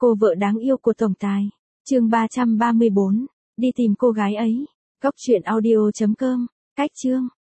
Cô vợ đáng yêu của tổng tài. Chương 334. Đi tìm cô gái ấy. Góc truyện audio.com. Cách chương.